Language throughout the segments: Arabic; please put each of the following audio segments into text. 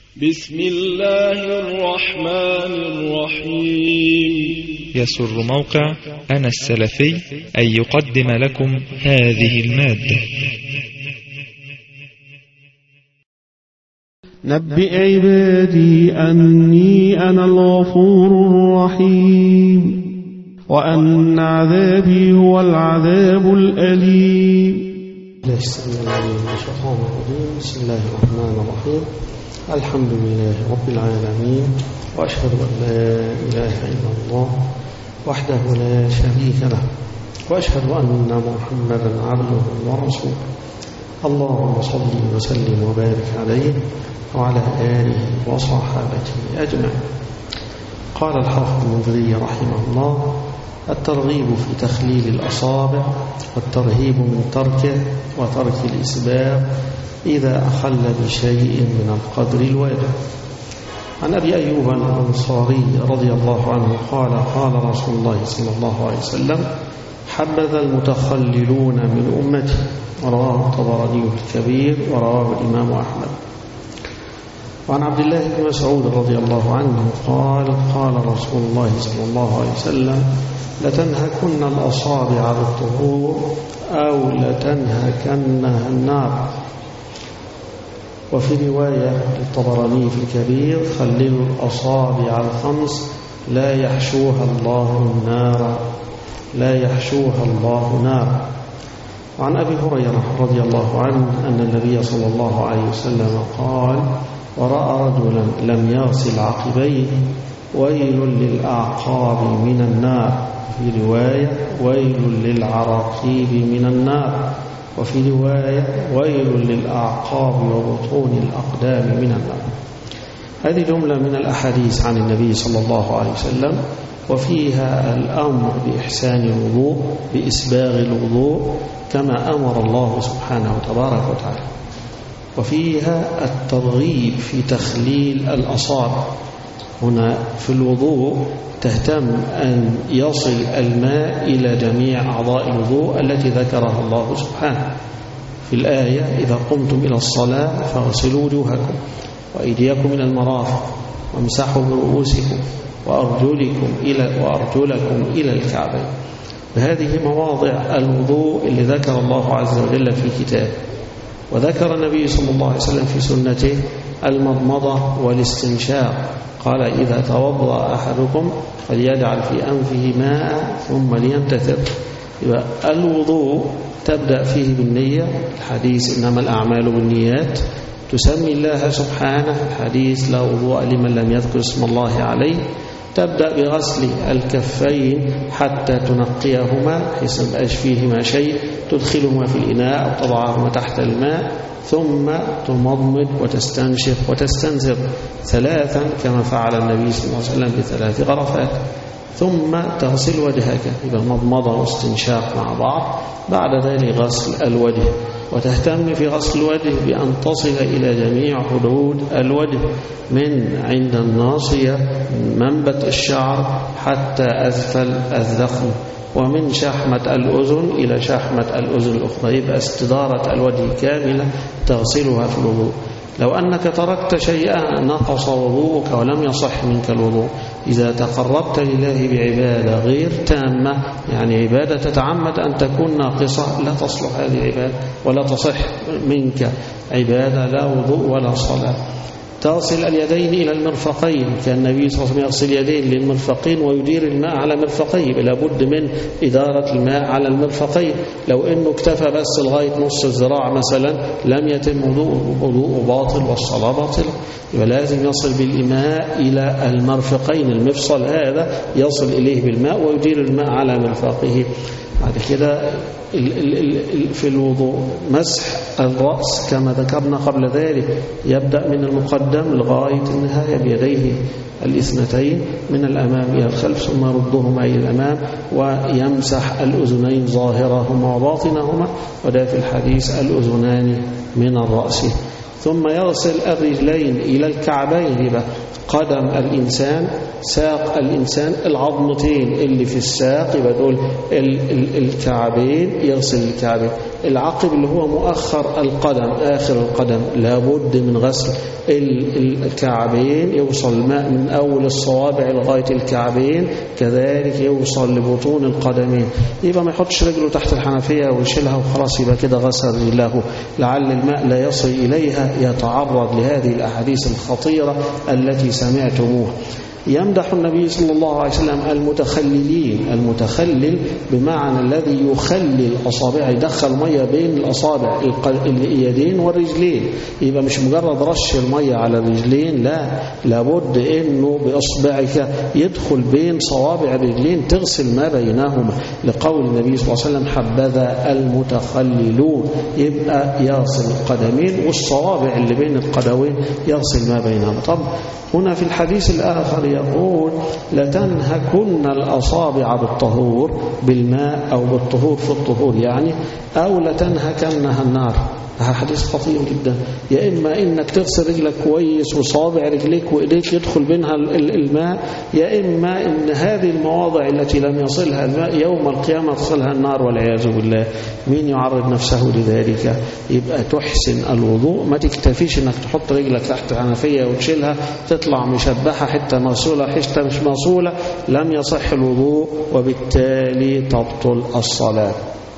بسم الله الرحمن الرحيم. يسر موقع أنا السلفي أن يقدم لكم هذه المادة. نبئ عبادي أني أنا الغفور الرحيم وأن عذابي هو العذاب الأليم. بسم الله الرحمن الرحيم. الحمد لله رب العالمين، وأشهد أن لا إله إلا الله وحده لا شريك له، وأشهد أن محمدا عبده ورسوله. اللهم صل وسلم وبارك عليه وعلى آله وصحابته أجمعين. قال الحافظ المنذري رحمه الله: الترغيب في تخليل الأصابع، والترهيب من تركه وترك الإسباغ إذا أخل بشيء من القدر الواجب. عن أبي أيوب الأنصاري رضي الله عنه قال: قال رسول الله صلى الله عليه وسلم: حبذا المتخللون من أمتي. رواه الطبراني الكبير ورواه الإمام أحمد. وعن عبد الله بن مسعود رضي الله عنه قال: قال رسول الله صلى الله عليه وسلم: لتنهكن الأصابع بالطهور أو لتنهكنها النار. وفي رواية للطبراني في الكبير: خللوا الأصابع الخمس لا يحشوها الله النار، لا يحشوها الله نار. وعن أبي هريرة رضي الله عنه أن النبي صلى الله عليه وسلم قال: ورأى رجلا لم يغسل عقبيه ويل للأعقاب من النار. في رواية: ويل للعراقيب من النار. وفي رواية: ويل للأعقاب وبطون الأقدام من النار. هذه جملة من الأحاديث عن النبي صلى الله عليه وسلم، وفيها الأمر بإحسان الوضوء، بإسباغ الوضوء كما أمر الله سبحانه وتبارك وتعالى، وفيها الترغيب في تخليل الأصابع. هنا في الوضوء تهتم أن يصل الماء إلى جميع أعضاء الوضوء التي ذكرها الله سبحانه في الآية: إذا قمتم إلى الصلاة فاغسلوا وجوهكم وأيديكم إلى المرافق وامسحوا برؤوسكم وأرجلكم إلى الكعبين. فهذه مواضع الوضوء اللي ذكر الله عز وجل في كتابه. وذكر النبي صلى الله عليه وسلم في سنته المضمضة والاستنشاق. قال: إذا توضأ أحدكم فليجعل في أنفه ماء ثم لينتثر. الوضوء تبدأ فيه بالنية، الحديث إنما الأعمال بالنيات. تسمي الله سبحانه، الحديث لا وضوء لمن لم يذكر اسم الله عليه. تبدأ بغسل الكفين حتى تنقيهما بحيث ما يبقاش فيهما شيء، تدخلهما في الإناء أو تضعهما تحت الماء، ثم تمضمض وتستنشق وتستنثر 3 كما فعل النبي صلى الله عليه وسلم ب3 غرفات، ثم تغسل وجهك. يبقى مضمضة واستنشاق مع بعض. بعد ذلك غسل الوجه، وتهتم في غسل الوجه بأن تصل إلى جميع حدود الوجه، من عند الناصية من منبت الشعر حتى أسفل الذقن، ومن شحمة الأذن إلى شحمة الأذن الأخرى. يبقى استدارة الوجه كاملة تغسلها في الوضوء. لو أنك تركت شيئا نقص وضوءك ولم يصح منك الوضوء. إذا تقربت لله بعبادة غير تامة، يعني عبادة تتعمد أن تكون ناقصة، لا تصلح هذه العبادة ولا تصح منك عبادة، لا وضوء ولا صلاة. تصل اليدين إلى المرفقين، كان النبي صلى الله عليه وسلم يغسل يديه للمرفقين ويدير الماء على مرفقيه. لابد من إدارة الماء على المرفقين. لو أنه اكتفى بس لغاية نص الذراع مثلا لم يتم وضوء باطل والصلاة باطلة. يبقى لازم يصل بالماء إلى المرفقين، المفصل هذا يصل إليه بالماء ويدير الماء على مرفقه. بعد كده في الوضوء مسح الرأس كما ذكرنا قبل ذلك، يبدأ من المقدم لغاية النهاية بيديه الاثنتين من الأمام إلى الخلف، ثم يردهما إلى الأمام، ويمسح الأذنين ظاهرهما وباطنهما، وده في الحديث: الأذنان من الرأس. ثم يغسل الرجلين إلى الكعبين. يبقى قدم الإنسان، ساق الإنسان، العظمتين اللي في الساق، يبقى دول الكعبين، يغسل الكعبين. العقب اللي هو مؤخر القدم، آخر القدم، لابد من غسل الكعبين، يوصل الماء من أول الصوابع لغاية الكعبين، كذلك يوصل لبطون القدمين. يبقى ما يحطش رجله تحت الحنفية ويشيلها وخلاص يبقى كده غسل رجله، لعل الماء لا يصل إليها، يتعرض لهذه الأحاديث الخطيرة التي سمعتموها. يمدح النبي صلى الله عليه وسلم المتخللين، المتخلل بمعنى الذي يخلل أصابعه، يدخل مية بين الأصابع اليدين والرجلين، يبقى مش مجرد رش المية على الرجلين، لا، لابد إنه بأصبعك يدخل بين صوابع الرجلين تغسل ما بينهما، لقول النبي صلى الله عليه وسلم حبذا المتخللون، يبقى يغسل القدمين والصوابع اللي بين القدمين يغسل ما بينهما. طب هنا في الحديث الآخر يقول لتنهكن الأصابع بالطهور، بالماء أو بالطهور في الطهور يعني، أو لتنهكنها النار. حديث خطير جدا، يا إما إنك تغسل رجلك كويس وصابع رجليك وإيديك يدخل بينها الماء، يا إما إن هذه المواضع التي لم يصلها الماء يوم القيامة تصلها النار والعياذ بالله. مين يعرض نفسه لذلك؟ يبقى تحسن الوضوء، ما تكتفيش إنك تحط رجلك تحت الحنفية وتشيلها تطلع مشبحة حتى مغسولة حتى مش مغسولة، لم يصح الوضوء وبالتالي تبطل الصلاة.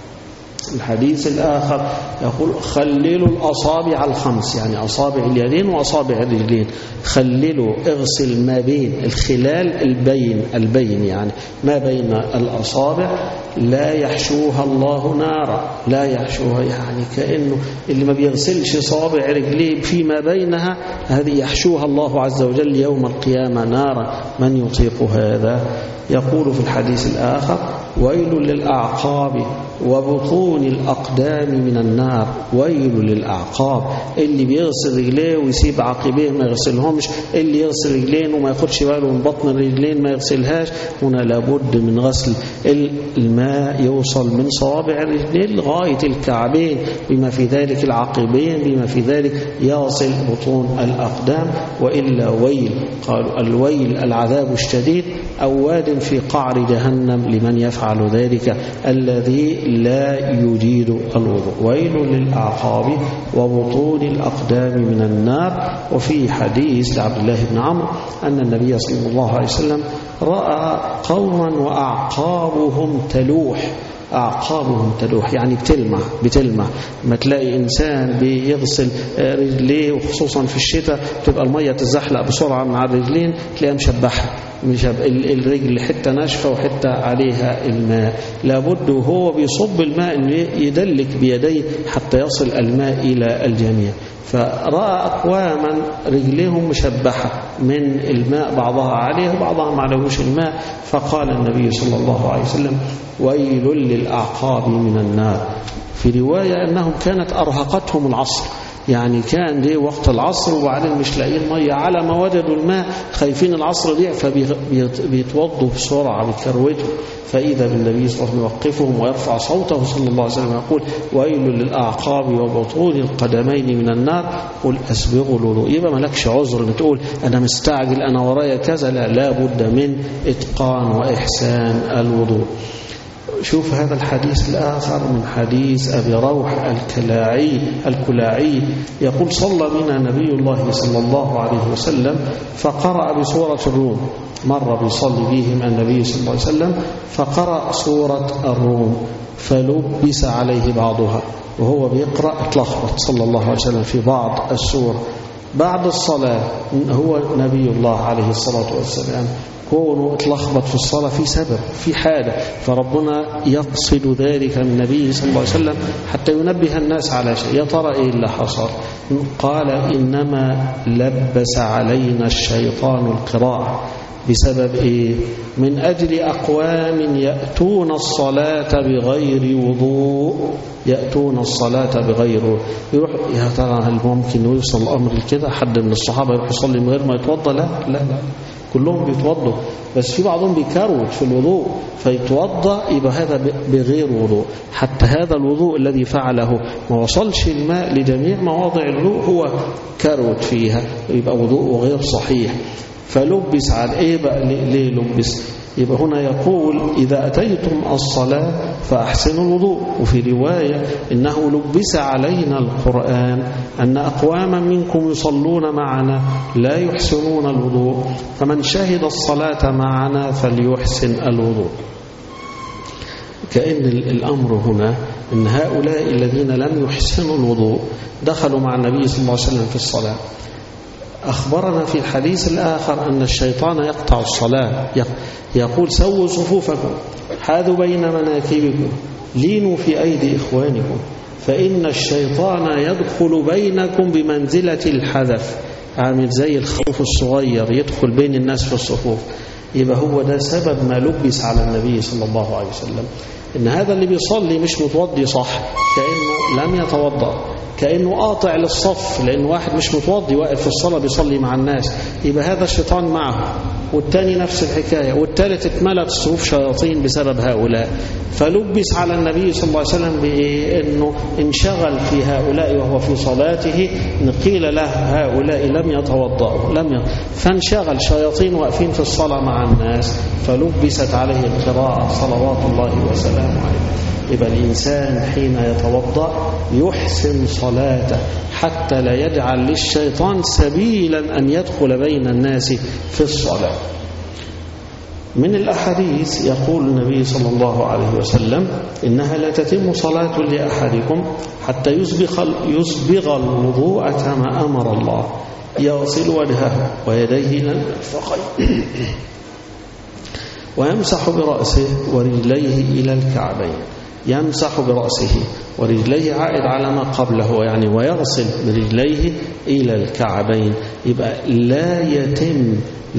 الحديث الآخر يقول خللوا الأصابع الخمس، يعني أصابع اليدين وأصابع الرجلين، خللوا، اغسل ما بين الخلال البين يعني ما بين الأصابع، لا يحشوها الله نارا، لا يحشوها يعني كأنه اللي ما بيغسلش صابع رجليه فيما بينها هذه يحشوها الله عز وجل يوم القيامة نارا، من يطيق هذا؟ يقول في الحديث الآخر ويل للأعقاب وبطون الأقدام من النار. ويل للأعقاب، اللي بيغسل رجليه ويسيب عقبيه ما يغسلهمش، اللي يغسل رجلين وما ياخدش باله من بطن الرجلين ما يغسلهاش. هنا لابد من غسل، الماء يوصل من صوابع الرجلين لغاية الكعبين، بما في ذلك العقبين، بما في ذلك يغسل بطون الأقدام، وإلا ويل. قالوا الويل العذاب الشديد أو واد في قعر جهنم لمن يفعل ذلك الذي لا يجيد الوضوء. ويل للأعقاب وبطون الأقدام من النار. وفي حديث لعبد الله بن عمرو أن النبي صلى الله عليه وسلم رأى قوما وأعقابهم تلوح، أعقابهم تلوح يعني بتلمع. ما تلاقي إنسان بيغسل رجليه وخصوصا في الشتاء تبقى المية تزحلق بسرعة مع الرجلين تلاقيها مشبحة، الرجل حتة ناشفة وحتة عليها الماء، لابد وهو بيصب الماء إنه يدلك بيديه حتى يصل الماء إلى الجميع. فرأى أقواما رجليهم مشبحة من الماء، بعضها عليه وبعضها ما عليهوش الماء، فقال النبي صلى الله عليه وسلم ويل للأعقاب من النار. في رواية أنهم كانت أرهقتهم العصر، يعني كان دي وقت العصر وبعدين مش لاقيين مية، على ما وجدوا الماء خايفين العصر يضيع فبيتوضوا بسرعة بيكروتوا، فإذا بالنبي صلى الله عليه وسلم يوقفهم ويرفع صوته صلى الله عليه وسلم يقول ويل للأعقاب وبطون القدمين من النار، قل أسبغوا الوضوء. يبقى مالكش عذر بتقول أنا مستعجل أنا ورايا كذا، لا بد من إتقان وإحسان الوضوء. شوف هذا الحديث الآخر من حديث أبي روح الكلاعي يقول صلى بنا نبي الله صلى الله عليه وسلم فقرأ بسورة الروم، مر بيصلي بهم النبي صلى الله عليه وسلم فقرأ سورة الروم فلبس عليه بعضها، وهو بيقرأ اتلخبط صلى الله عليه وسلم في بعض السورة. بعد الصلاة هو نبي الله عليه الصلاة والسلام كونه اتلخبط في الصلاة في سبب في حاجة، فربنا يقصد ذلك من النبي صلى الله عليه وسلم حتى ينبه الناس على شيء. يا ترى ايه اللي حصل؟ قال إنما لبس علينا الشيطان القراءة. بسبب ايه؟ من أجل أقوام يأتون الصلاة بغير وضوء، يأتون الصلاة بغير وضوء. يروح يا ترى هل ممكن يوصل الأمر كده حد من الصحابة يروح يصلي من غير ما يتوضى؟ لا كلهم بيتوضوا، بس في بعضهم بيكروت في الوضوء فيتوضى، يبقى هذا بغير وضوء. حتى هذا الوضوء الذي فعله ما وصلش الماء لجميع مواضع الوضوء، هو كروت فيها، يبقى وضوءه غير صحيح. فلبس على ايه بقى؟ ليه لبس؟ يبقى هنا يقول إذا أتيتم الصلاة فأحسنوا الوضوء. وفي رواية إنه لبس علينا القرآن أن أقواما منكم يصلون معنا لا يحسنون الوضوء، فمن شهد الصلاة معنا فليحسن الوضوء. كأن الأمر هنا أن هؤلاء الذين لم يحسنوا الوضوء دخلوا مع النبي صلى الله عليه وسلم في الصلاة. أخبرنا في الحديث الآخر أن الشيطان يقطع الصلاة، يقول سووا صفوفكم، حاذوا بين مناكبكم، لينوا في أيدي إخوانكم، فإن الشيطان يدخل بينكم بمنزلة الحذف، عامل زي الخوف الصغير يدخل بين الناس في الصفوف. يبقى هو ده سبب ما لبس على النبي صلى الله عليه وسلم، إن هذا اللي بيصلي مش متوضي صح، كأنه لم يتوضأ، كأنه قاطع للصف، لأن واحد مش متوضي واقف في الصلاة بيصلي مع الناس، يبقى هذا الشيطان معه، والتاني نفس الحكاية، والتالت اتملت الصفوف شياطين بسبب هؤلاء. فلبس على النبي صلى الله عليه وسلم بأنه انشغل في هؤلاء وهو في صلاته، قيل له هؤلاء لم يتوضأوا فانشغل، شياطين واقفين في الصلاة مع الناس، فلبست عليه القراءة صلوات الله وسلامه عليه. يبقى الإنسان حين يتوضأ يحسن صلاته حتى لا يجعل للشيطان سبيلا أن يدخل بين الناس في الصلاة. من الأحاديث يقول النبي صلى الله عليه وسلم إنها لا تتم صلاة لأحدكم حتى يسبغ الوضوء كما أمر الله، يغسل وجهه ويديه إلى المرفقين ويمسح برأسه ورجليه إلى الكعبين. يمسح برأسه ورجليه عائد على ما قبله يعني، ويغسل برجليه إلى الكعبين. يبقى لا يتم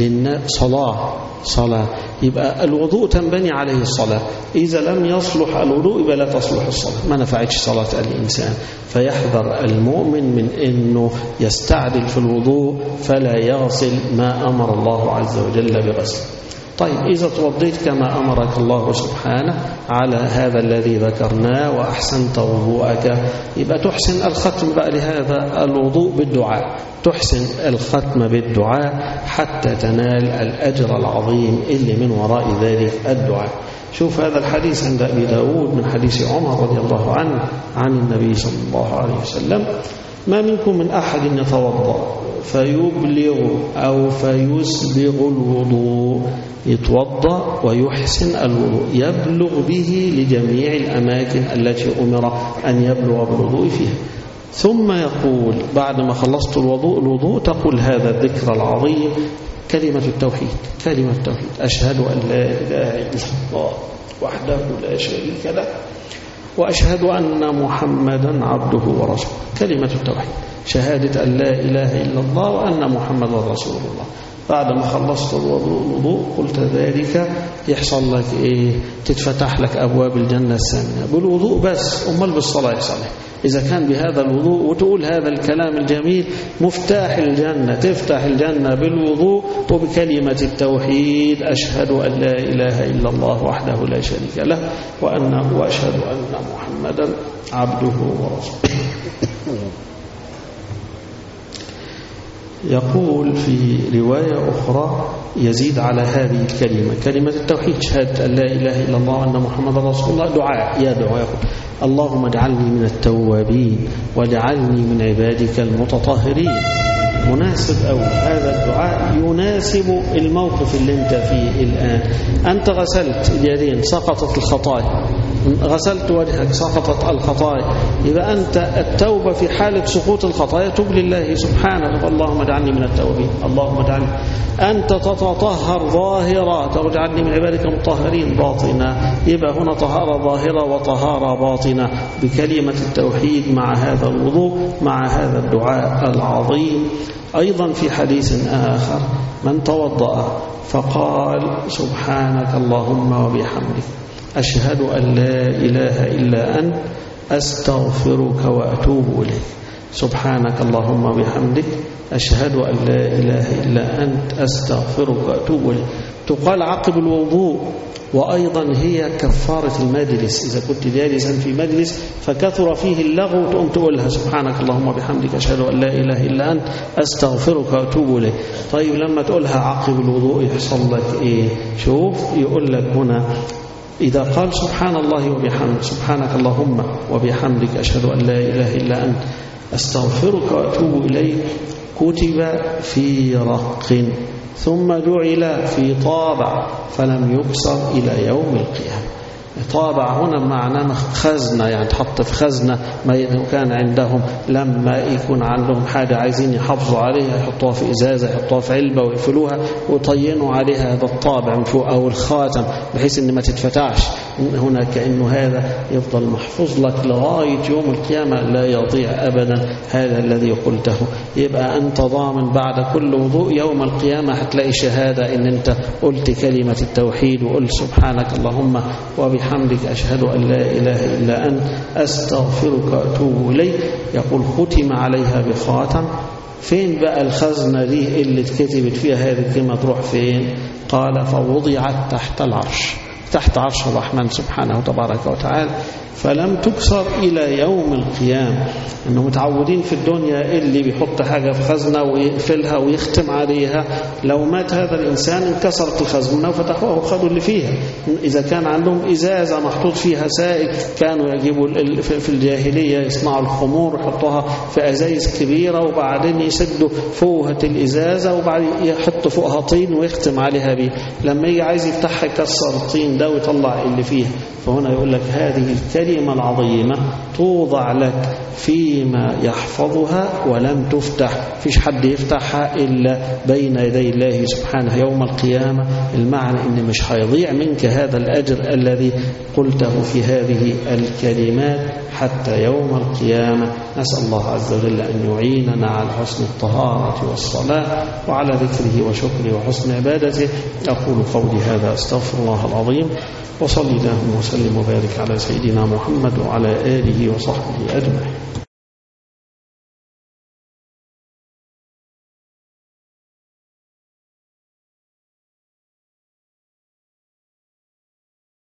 صلاة، يبقى الوضوء تنبني عليه الصلاة. إذا لم يصلح الوضوء يبقى لا تصلح الصلاة، ما نفعتش صلاة الإنسان. فيحذر المؤمن من أنه يستعدل في الوضوء فلا يغسل ما أمر الله عز وجل بغسله. طيب إذا توضيت كما أمرك الله سبحانه على هذا الذي ذكرناه وأحسنت وضوءك، يبقى تحسن الختم بقى لهذا الوضوء بالدعاء، تحسن الختم بالدعاء حتى تنال الأجر العظيم اللي من وراء ذلك الدعاء. شوف هذا الحديث عند أبي داود من حديث عمر رضي الله عنه عن النبي صلى الله عليه وسلم: ما منكم من أحد يتوضأ فيبلغ أو فيسبغ الوضوء، يتوضأ ويحسن الوضوء، يبلغ به لجميع الأماكن التي أمر أن يبلغ بالوضوء فيها. ثم يقول بعد ما خلصت الوضوء تقول هذا الذكر العظيم، كلمة التوحيد، أشهد أن لا إله إلا الله وحده لا شريك له وأشهد أن محمدا عبده ورسوله. كلمة التوحيد، شهادة أن لا إله إلا الله وأن محمدا رسول الله. بعد ما خلصت الوضوء قلت ذلك، يحصل لك إيه؟ تتفتح لك أبواب الجنة الثانية بالوضوء بس، أمال بالصلاة يحصل. إذا كان بهذا الوضوء وتقول هذا الكلام الجميل، مفتاح الجنة، تفتح الجنة بالوضوء وبكلمة التوحيد: أشهد أن لا إله إلا الله وحده لا شريك له وأشهد أن محمدا عبده ورسوله. يقول في رواية أخرى يزيد على هذه الكلمة، كلمة التوحيد، شهادة أن لا إله إلا الله وأن محمدا رسول الله، دعاء يدعو يقول: اللهم اجعلني من التوابين واجعلني من عبادك المتطهرين. مناسب أو هذا الدعاء يناسب الموقف اللي انت فيه الآن. أنت غسلت اليدين سقطت الخطايا، غسلت وجهك سقطت الخطايا، إذا أنت التوبة في حالة سقوط الخطايا تب لله سبحانه: اللهم اجعلني من التوابين، اللهم اجعلني. أنت تتطهر ظاهرة، واجعلني من عبادك المطهرين باطنا، يبقى هنا طهارة ظاهرة وطهارة باطنة بكلمة التوحيد مع هذا الوضوء مع هذا الدعاء العظيم. أيضا في حديث آخر: من توضأ فقال سبحانك اللهم وبحمدك أشهد أن لا إله إلا أنت أستغفرك وأتوب إليك. سبحانك اللهم وبحمدك أشهد أن لا إله إلا أنت أستغفرك وأتوب إليك. تقال عقب الوضوء، وأيضا هي كفارة المجلس. إذا كنت جالسا في مجلس فكثر فيه اللغو تقوم تقولها سبحانك اللهم وبحمدك أشهد أن لا إله إلا أنت أستغفرك وأتوب إليك. طيب لما تقولها عقب الوضوء يحصل لك إيه؟ شوف يقول لك هنا إذا قال سبحان الله وبحمده سبحانك اللهم وبحمدك أشهد أن لا إله إلا أنت أستغفرك وأتوب إليك كتب في رق ثم جعل في طابع فلم يكسر إلى يوم القيامة. طابع هنا معناه خزنة، يعني تحط في خزنة ما كان عندهم لما يكون عندهم حاجة عايزين يحافظوا عليها يحطوها في إزازة يحطوها في علبة ويقفلوها ويطينوا عليها هذا الطابع من فوق أو الخاتم بحيث إن ما تتفتحش. هنا كأنه هذا يفضل محفوظ لك لغاية يوم القيامة لا يضيع أبدا هذا الذي قلته. يبقى أنت ضامن بعد كل وضوء يوم القيامة هتلاقي شهادة إن أنت قلت كلمة التوحيد وقلت سبحانك اللهم وبحمدك أشهد أن لا إله إلا أنت أستغفرك وأتوب إليك. يقول ختم عليها بخاتم. فين بقى الخزنة دي اللي اتكتبت فيها هذه الكلمة تروح فين؟ قال فوضعت تحت العرش، تحت عرش الرحمن سبحانه وتبارك وتعالى، فلم تكسر إلى يوم القيامة. أنه متعودين في الدنيا اللي بيحط حاجة في خزنة ويقفلها ويختم عليها، لو مات هذا الإنسان انكسرت الخزنة وفتحوها وخذوا اللي فيها. إذا كان عندهم إزازة محطوط فيها سائل كانوا يجيبوا في الجاهلية يصنعوا الخمور يحطوها في أزايز كبيرة وبعدين يسدوا فوهة الإزازة وبعدين يحط فوقها طين ويختم عليها بيه. لما يجي عايز يفتحها يكسر الطين ده ويطلع اللي فيها. فهنا يقول لك هذه الكلمة العظيمة توضع لك فيما يحفظها ولم تفتح، فيش حد يفتحها إلا بين يدي الله سبحانه يوم القيامة. المعنى إن مش هيضيع منك هذا الأجر الذي قلته في هذه الكلمات حتى يوم القيامة. نسأل الله عز وجل أن يعيننا على حسن الطهارة والصلاة وعلى ذكره وشكره وحسن عبادته. أقول قولي هذا أستغفر الله العظيم، وصلي اللهم وسلم وبارك على سيدنا محمد وعلى آله وصحبه أجمعين.